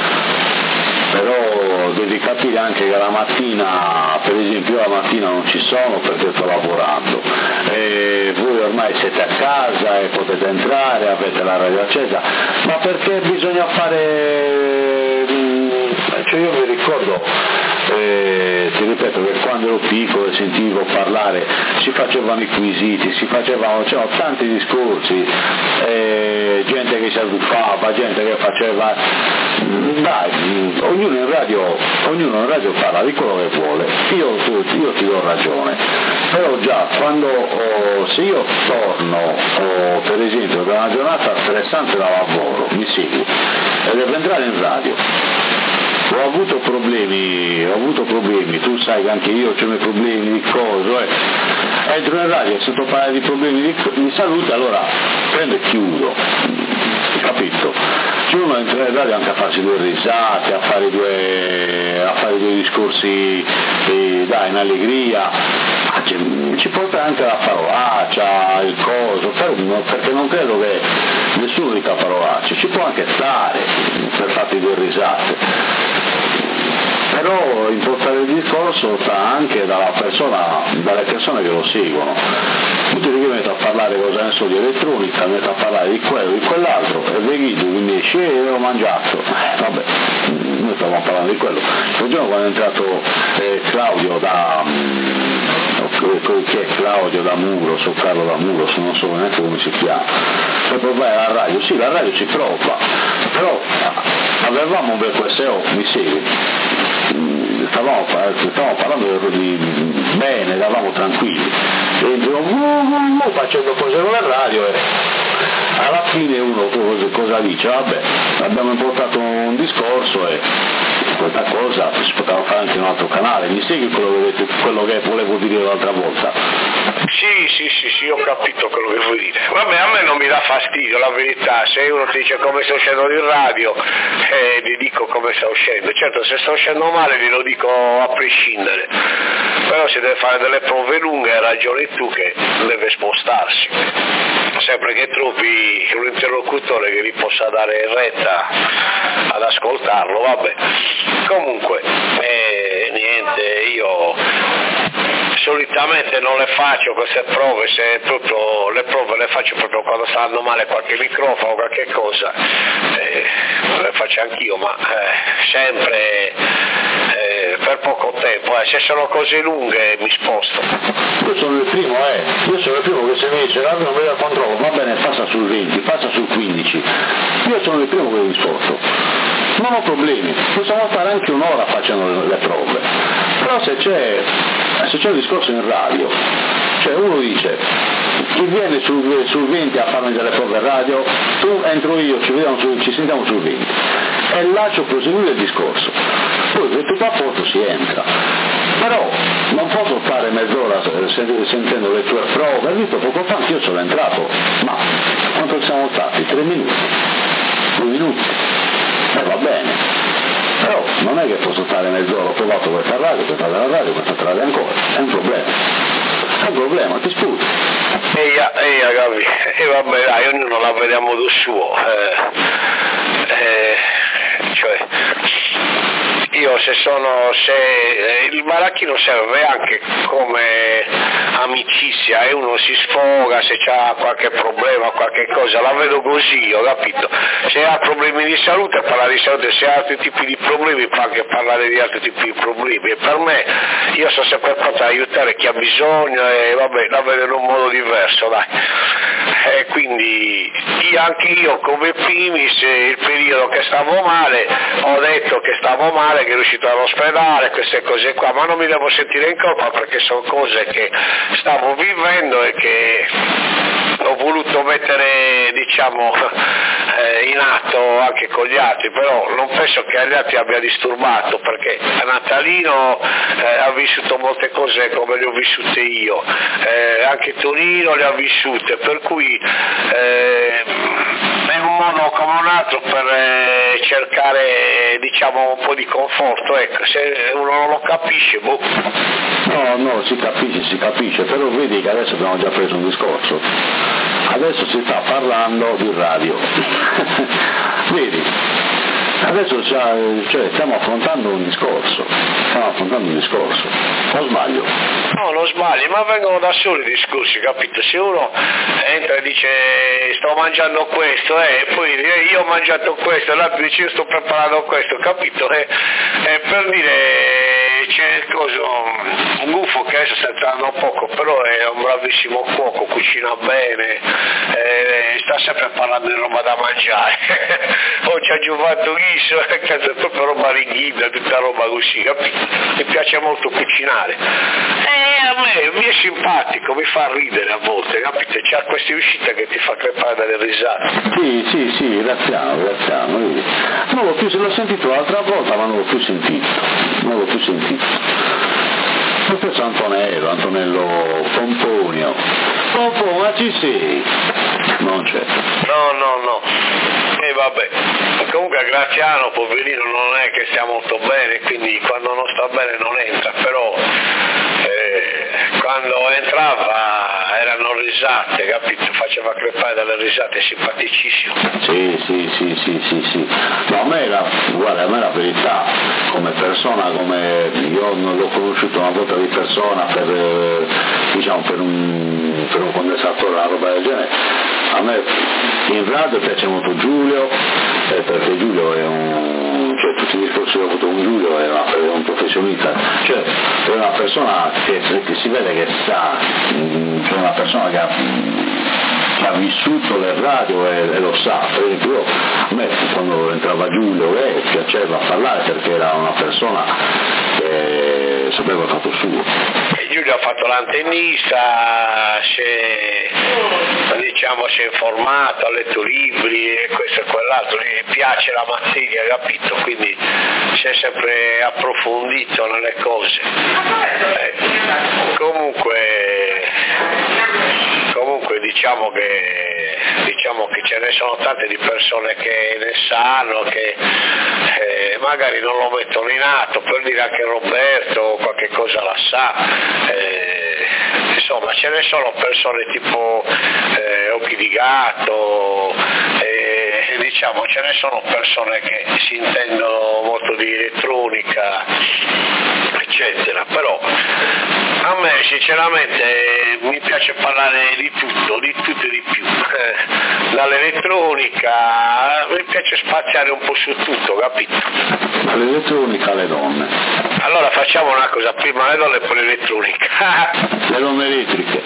però devi capire anche che la mattina, per esempio la mattina non ci sono perché sto lavorando e voi ormai siete a casa e potete entrare, avete la radio accesa, ma perché bisogna fare, cioè io mi ricordo, ti ripeto che quando ero piccolo e sentivo parlare si facevano i quesiti, c'erano tanti discorsi, gente che si arruffava, gente che faceva, dai, ognuno in radio parla di quello che vuole, io ti do ragione, però già quando se io torno per esempio da una giornata stressante da lavoro, mi segui e devo entrare in radio, ho avuto problemi, tu sai che anche io ho i miei problemi di coso, entro in radio e sento parlare di problemi di salute, allora prendo e chiudo, capito? C'è uno entra in radio anche a farsi due risate, a fare due discorsi dai, in allegria, ci porta anche la parolaccia, il coso, perché non credo che nessuno dica parolacce, ci può anche stare per farti due risate. Però impostare il discorso sta anche dalle persone che lo seguono. Tutti che metto a parlare cosa ne so di elettronica, metto a parlare di quello, di quell'altro, e vedo che mi esce e ho mangiato. Vabbè, noi stavamo parlando di quello. Un giorno quando è entrato Claudio che è Claudio da Muros o Carlo da Muros, non so neanche come si chiama, e poi vai alla radio, sì, la radio ci prova, però avevamo un bel QSO, mi segui, stavamo parlando di bene, eravamo tranquilli, e facendo cose con la radio e alla fine uno cosa dice? Vabbè, abbiamo importato un discorso e questa cosa si poteva fare anche in un altro canale, mi segui quello che volevo dire l'altra volta? Sì, ho capito quello che vuoi dire. Vabbè, a me non mi dà fastidio, la verità, se uno ti dice come sto uscendo in radio, gli dico come sto uscendo, certo se sto uscendo male glielo dico a prescindere, però se deve fare delle prove lunghe hai ragione tu che deve spostarsi, sempre che trovi un interlocutore che gli possa dare retta ad ascoltarlo, vabbè. Comunque, niente, io solitamente non le faccio queste prove, se proprio le prove le faccio proprio quando sta andando male qualche microfono o qualche cosa, le faccio anch'io, ma sempre per poco tempo, se sono cose lunghe mi sposto. Io sono il primo che se mi dice non vedo il controllo, va bene, passa sul 20, passa sul 15, io sono il primo che mi sposto, non ho problemi, possiamo fare anche un'ora facendo le prove, però se c'è un discorso in radio, cioè uno dice chi viene sul 20 a farmi delle prove radio, tu entro io, ci sentiamo sul 20 e lascio proseguire il discorso, poi se tutto a posto si entra, però non posso fare mezz'ora sentendo le tue prove, hai visto poco fa anch'io sono entrato, ma quanto siamo stati? 3 minuti, 2 minuti, va bene, Però non è che posso stare mezz'ora, ho provato questa radio, questa radio ancora, è un problema, ti scusi. Capi, vabbè dai, ognuno la vede a modo suo, cioè io se il baracchino serve anche come amicizia e uno si sfoga se c'ha qualche problema, qualche cosa, la vedo così, ho capito? Se ha problemi di salute parla di salute, se ha altri tipi di problemi fa anche parlare di altri tipi di problemi, e per me io sono sempre pronto ad aiutare chi ha bisogno e vabbè, la vedo in un modo diverso, dai. E quindi anche io come primis il periodo che stavo male ho detto che stavo male, che ero uscito dall'ospedale, queste cose qua, ma non mi devo sentire in colpa perché sono cose che stavo vivendo e che ho voluto mettere in atto anche con gli altri, però non penso che agli altri abbia disturbato perché a Natalino ha vissuto molte cose come le ho vissute io, anche Tonino le ha vissute, per cui è un modo come un altro per cercare un po' di conforto, ecco, se uno non lo capisce, boh. No, si capisce, però vedi che adesso abbiamo già preso un discorso, adesso si sta parlando di radio, vedi, adesso stiamo affrontando un discorso, o sbaglio? No, non sbagli, ma vengono da soli i discorsi, capito? Se uno entra e dice sto mangiando questo, e poi io ho mangiato questo, l'altro dice io sto preparando questo, capito? Per dire c'è un gufo che adesso sta entrando poco, però è un bravissimo cuoco, cucina bene, sta sempre parlando di roba da mangiare. Oggi ha giuvato riso, è proprio roba righida, tutta roba così, capito? Mi piace molto cucinare. A me mi è simpatico, mi fa ridere a volte, capito? C'ha queste uscite che ti fa crepare dalle risate. Sì, razziamo. L'ho sentito l'altra volta, ma non l'ho più sentito. Lo stesso Antonello Pomponio, ma ci sei? Non c'è. No. E vabbè, comunque Graziano, poverino, non è che stia molto bene, quindi quando non sta bene non entra, però quando entrava erano risate, capito? Faceva crepare dalle risate, simpaticissimo. Sì. No, a me la verità, come persona, io non l'ho conosciuto una volta di persona per un condensatore, una roba del genere. A me in radio piace molto Giulio, perché Giulio è tutti i discorsi che ho avuto con Giulio è un professionista, cioè è una persona che si vede che sa, cioè una persona che ha vissuto le radio e lo sa. Per esempio a me quando entrava Giulio piaceva parlare perché era una persona che sapeva il fatto suo. Giulio ha fatto l'antennista, si è informato, ha letto libri e questo e quell'altro, gli piace la materia, capito? Quindi si è sempre approfondito nelle cose. Comunque diciamo che ce ne sono tante di persone che ne sanno, che magari non lo mettono in atto, per dire anche Roberto qualche cosa la sa, insomma ce ne sono persone tipo Occhi di Gatto, ce ne sono persone che si intendono molto di elettronica, eccetera, però a me sinceramente mi piace parlare di tutto e di più, dall'elettronica, mi piace spaziare un po' su tutto, capito? Dall'elettronica alle donne. Allora facciamo una cosa, prima le donne e poi l'elettronica. Le donne elettriche.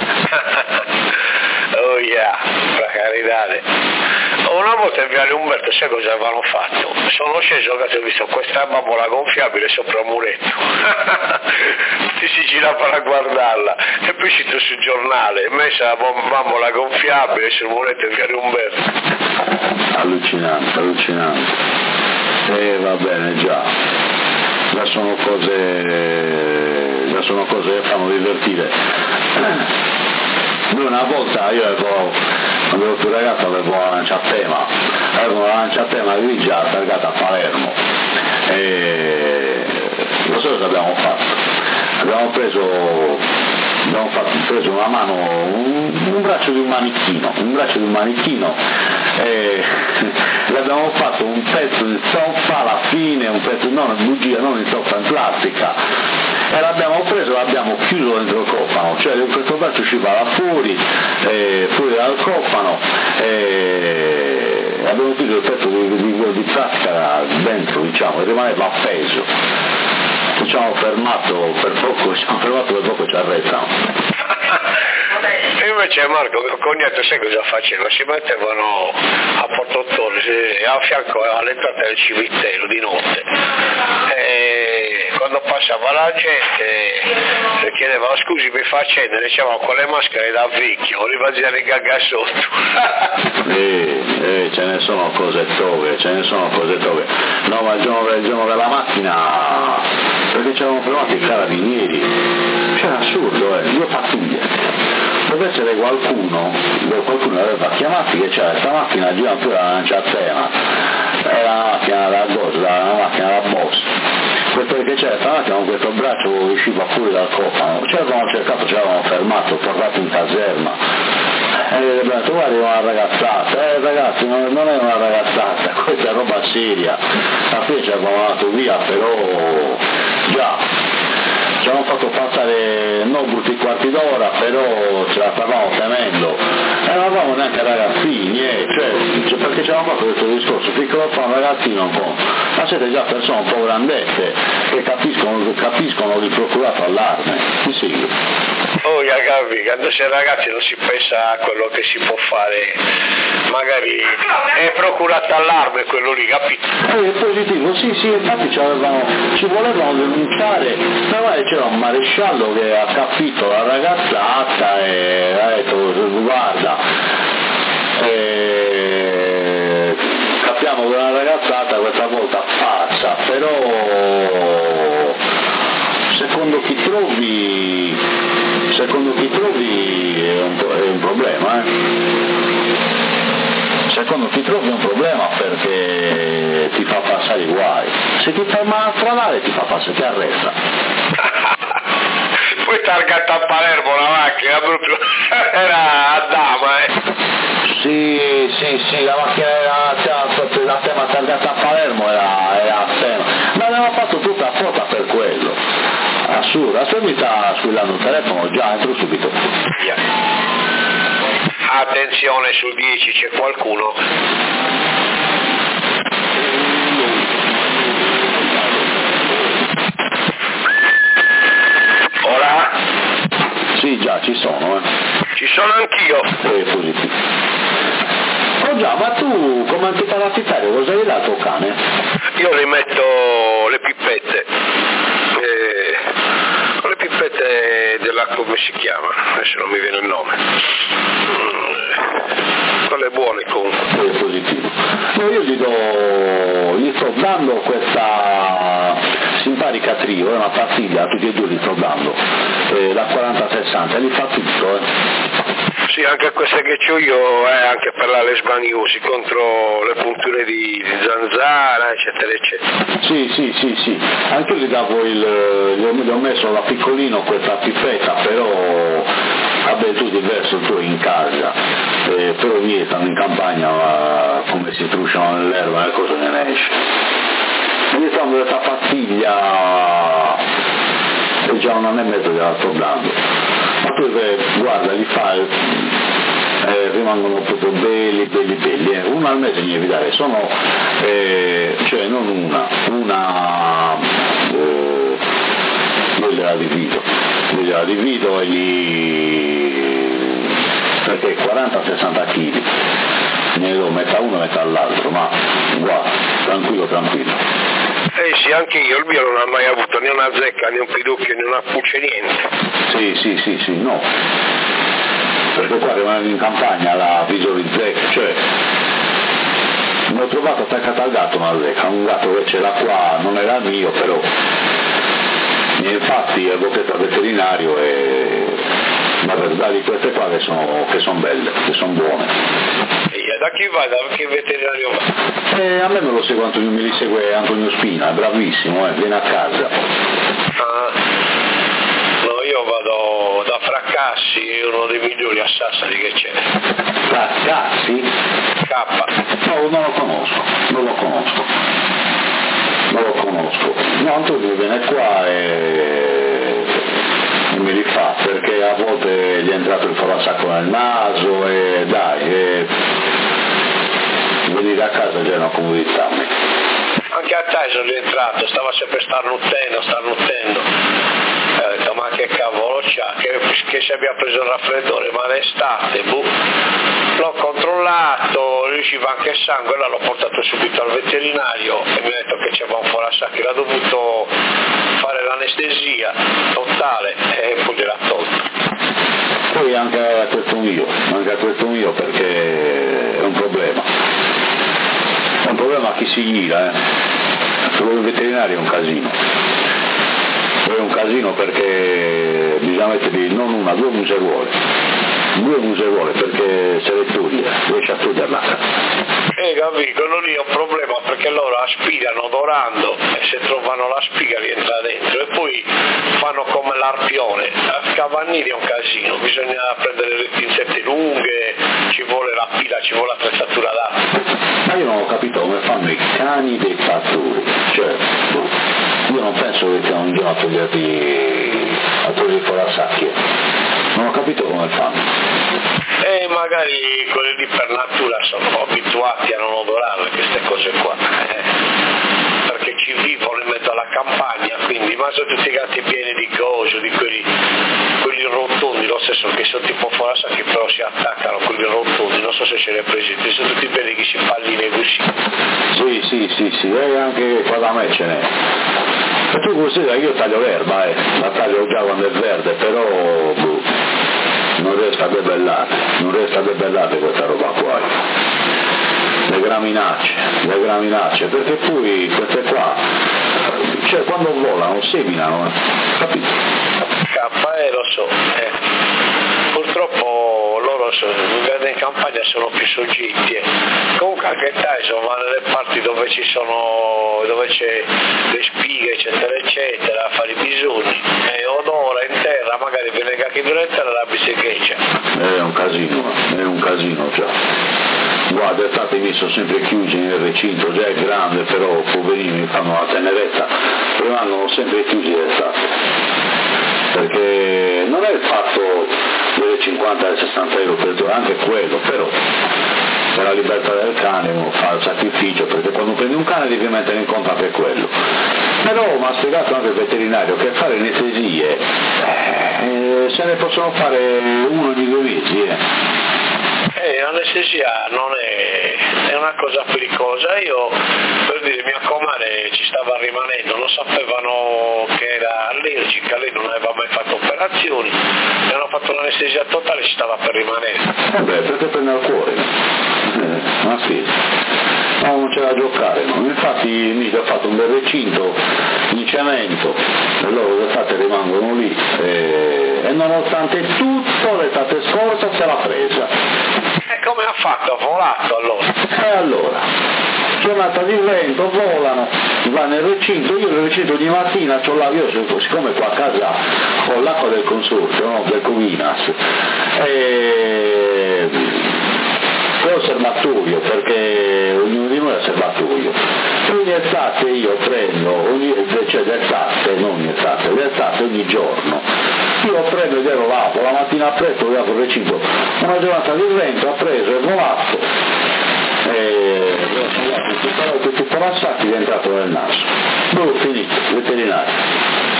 Oh yeah, per carità. Una volta in Viale Umberto, sai cosa avevano fatto? Sono sceso, ho visto questa bambola gonfiabile sopra un muretto. Ti si giravano a guardarla e poi è uscito sul giornale, messa la bambola gonfiabile sul muretto in Viale Umberto. Allucinante. Va bene, già sono cose che fanno divertire. Noi una volta io avevo avevo più ragazzo, avevo una lanciatema, grigia targata a Palermo, e lo so cosa abbiamo fatto? Abbiamo preso una mano, un braccio di un manichino, e l'abbiamo fatto un pezzo di stoffa alla fine, un pezzo non bugia, non di stoffa in plastica, e l'abbiamo preso, l'abbiamo chiuso dentro il cofano, cioè questo braccio usciva fuori dal cofano, e abbiamo chiuso il pezzo di plastica dentro, diciamo, e rimaneva appeso. Ci siamo fermato per poco e ci arrestano. Invece Marco, mio cognato, sai cosa faceva? Si mettevano a Portottone, a fianco all'entrata del cimitero di notte, e quando passava la gente le chiedeva: scusi, mi fa accendere? Dicevano: con le maschere da vecchio, rimangiare in gagga sotto. Ce ne sono cose tove. No, ma il giorno della macchina, perché c'erano fermati i carabinieri, c'era assurdo, io pattuglia. Deve essere qualcuno aveva chiamati che c'era questa macchina addirittura la lanciatema, era una macchina da Ghost, una macchina da Boss, perché c'era questa macchina con questo braccio che usciva fuori dal cofano, ci avevano cercato, ci avevano fermato, portato in caserma, e gli abbiamo detto: guarda, è una ragazzata, ragazzi, non è una ragazzata, questa è roba seria. La fine ci avevano dato via, però già ci hanno fatto passare non brutti quarti d'ora, però ce la stavamo temendo, e non avevamo neanche ragazzini, cioè, perché ci avevamo fatto questo discorso: piccolo fa un ragazzino un po', ma siete già persone un po' grandette che capiscono di procurato allarme, mi segui? Oh, capi, quando si è ragazzi non si pensa a quello che si può fare, magari è procurato allarme quello lì, capito? È positivo, sì, infatti ci volevano denunciare, però c'era un maresciallo che ha capito la ragazzata e ha detto: guarda, capiamo che è una ragazzata questa volta pazza, però secondo chi trovi è un problema, Secondo chi trovi è un problema, perché ti fa passare i guai. Se ti fa male stradale ti fa passare, ti arresta. Poi targata a Palermo la macchina, proprio era a dama, Sì, la macchina la tema targata a Palermo era a tema, ma avevamo fatto tutta apposta per quello. Assurdo, adesso mi sta squillando il telefono, già entro subito. Attenzione, sul 10 c'è qualcuno. Ora? Sì, già, ci sono, Ci sono anch'io. Positivo. Oh già, ma tu come antiparasitario cosa hai dato al cane? Io le metto le pippette. Le pippette della, come si chiama? Adesso non mi viene il nome. Quelle buone comunque. È positivo. No, io gli sto dando questa simpatica trio, è una pastiglia, tutti e due li sto dando, la 40-60, li fa tutto, Sì, anche queste che c'ho io, anche per la lesbaniosi, contro le punture di zanzara, eccetera, eccetera. Sì, anche io gli ho messo da piccolino questa pipetta, però vabbè, tu diverso, tu in casa, però lì stanno in campagna, ma come si trusciano nell'erba, cosa ne esce. Gli sto dando questa pastiglia e già un anno e mezzo gliela sto dando, ma tu guarda, li fai, rimangono proprio belli, una al mese ne devi dare, sono, cioè non una, io gliela divido perché 40-60 kg, ne do metà uno e metà l'altro, ma guarda, tranquillo. Sì, anche io, il mio non ha mai avuto né una zecca, né un pidocchio, né una puce, niente. Sì, no. Perché qua rimanendo in campagna la visualizzecca, cioè l'ho trovato attaccata al gatto una zecca, un gatto che ce l'ha qua, non era mio, però infatti è bocchetta al veterinario e Vabbè, dai, queste qua che sono belle, che sono buone. E da chi vai? Da che veterinario va? A me me lo segue mi li segue Antonio Spina, è bravissimo, viene a casa. No, io vado da Fracassi, uno dei migliori a Sassari che c'è. Fracassi? K. No, non lo conosco. No, Antonio viene qua e mi rifà, perché a volte gli è entrato il forasacco nel naso e dai, venire a casa già è una comodità. Anche a Tyson è entrato, stava sempre starnutendo. Ho detto, ma che cavolo c'ha, che si abbia preso il raffreddore, ma l'estate, l'ho controllato, riusciva anche il sangue, allora l'ho portato subito al veterinario e mi ha detto che c'era un forasacco, l'ha dovuto fare l'anestesia totale e poi gliel'ha tolto. Poi anche a questo mio perché è un problema. È un problema a chi si gira, Solo il veterinario è un casino. Poi è un casino perché bisogna mettergli non una, due museruole. Perché se le toglie, riesce a toglierla. Capì, quello lì è un problema perché loro aspirano odorando e se trovano la spiga rientra dentro e poi fanno come l'arpione. A scavannire è un casino, bisogna prendere le pinzette lunghe, ci vuole la pila, ci vuole l'attrezzatura adatta. Ma io non ho capito come fanno i cani dei pastori, cioè io non penso che siano un giorno a toglierti i forasacchi, non ho capito come fanno. E magari quelli lì per natura sono abituati a non odorare queste cose qua, perché ci vivono in mezzo alla campagna, quindi ma sono tutti gatti pieni di coso, di quelli rotondi, lo stesso che sono tipo forasacchi però si attaccano, quelli rotondi, non so se ce li hai presenti, sono tutti belli che si palline così. Sì, e anche qua da me ce n'è. E tu considera che io taglio l'erba, la taglio già quando è verde, però non riesco a debellare questa roba qua. Le graminacce, perché poi queste qua, cioè quando volano, seminano, capito? Lo so, purtroppo loro vivendo in campagna sono più soggetti. Comunque anche Tyson va nelle parti dove c'è le spighe eccetera a fare i bisogni e odora in terra, magari viene anche in terra la bicicletta. È un casino già. Guarda, estate mi sono sempre chiusi nel recinto, già è grande, però poverini mi fanno la tenerezza, rimangono sempre chiusi d'estate. Perché non è il fatto delle 50 e 60 euro per giorno, anche quello, però per la libertà del cane uno fa il sacrificio, perché quando prendi un cane devi mettere in conto anche quello. Però mi ha spiegato anche il veterinario che fare anestesie se ne possono fare uno ogni 2 mesi. L'anestesia non è una cosa pericolosa. Io, per dire, mia comare ci stava rimanendo, non sapevano che era allergica, lei non aveva mai fatto operazioni, mi hanno fatto un'anestesia totale e ci stava per rimanere. Perché prende al cuore? Ma sì, no, non c'è da giocare, no. Infatti mi ha fatto un bel recinto in cemento e loro l'estate rimangono lì e nonostante tutto l'estate scorsa se l'ha presa. E come ha fatto? Ha volato allora? E allora, giornata di vento, volano, va nel recinto, io nel recinto di mattina c'ho io siccome qua a casa ho l'acqua del consorzio, no? Del Covinas, e ho il serbatoio, perché ognuno di noi ha il serbatoio. Ogni estate io prendo, l'estate ogni giorno, io prendo ed ero là, la mattina presto ho dato il recinto, una giornata di vento ha preso e volato, e tutti i forasacchi è entrato nel naso. Dove ho finito? Veterinario.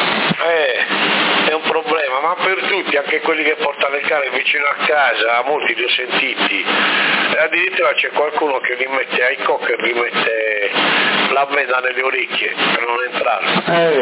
È un problema, ma per tutti, anche quelli che portano il cane vicino a casa, molti li ho sentiti, addirittura c'è qualcuno che li mette ai cocker, li mette la benda nelle orecchie per non entrare.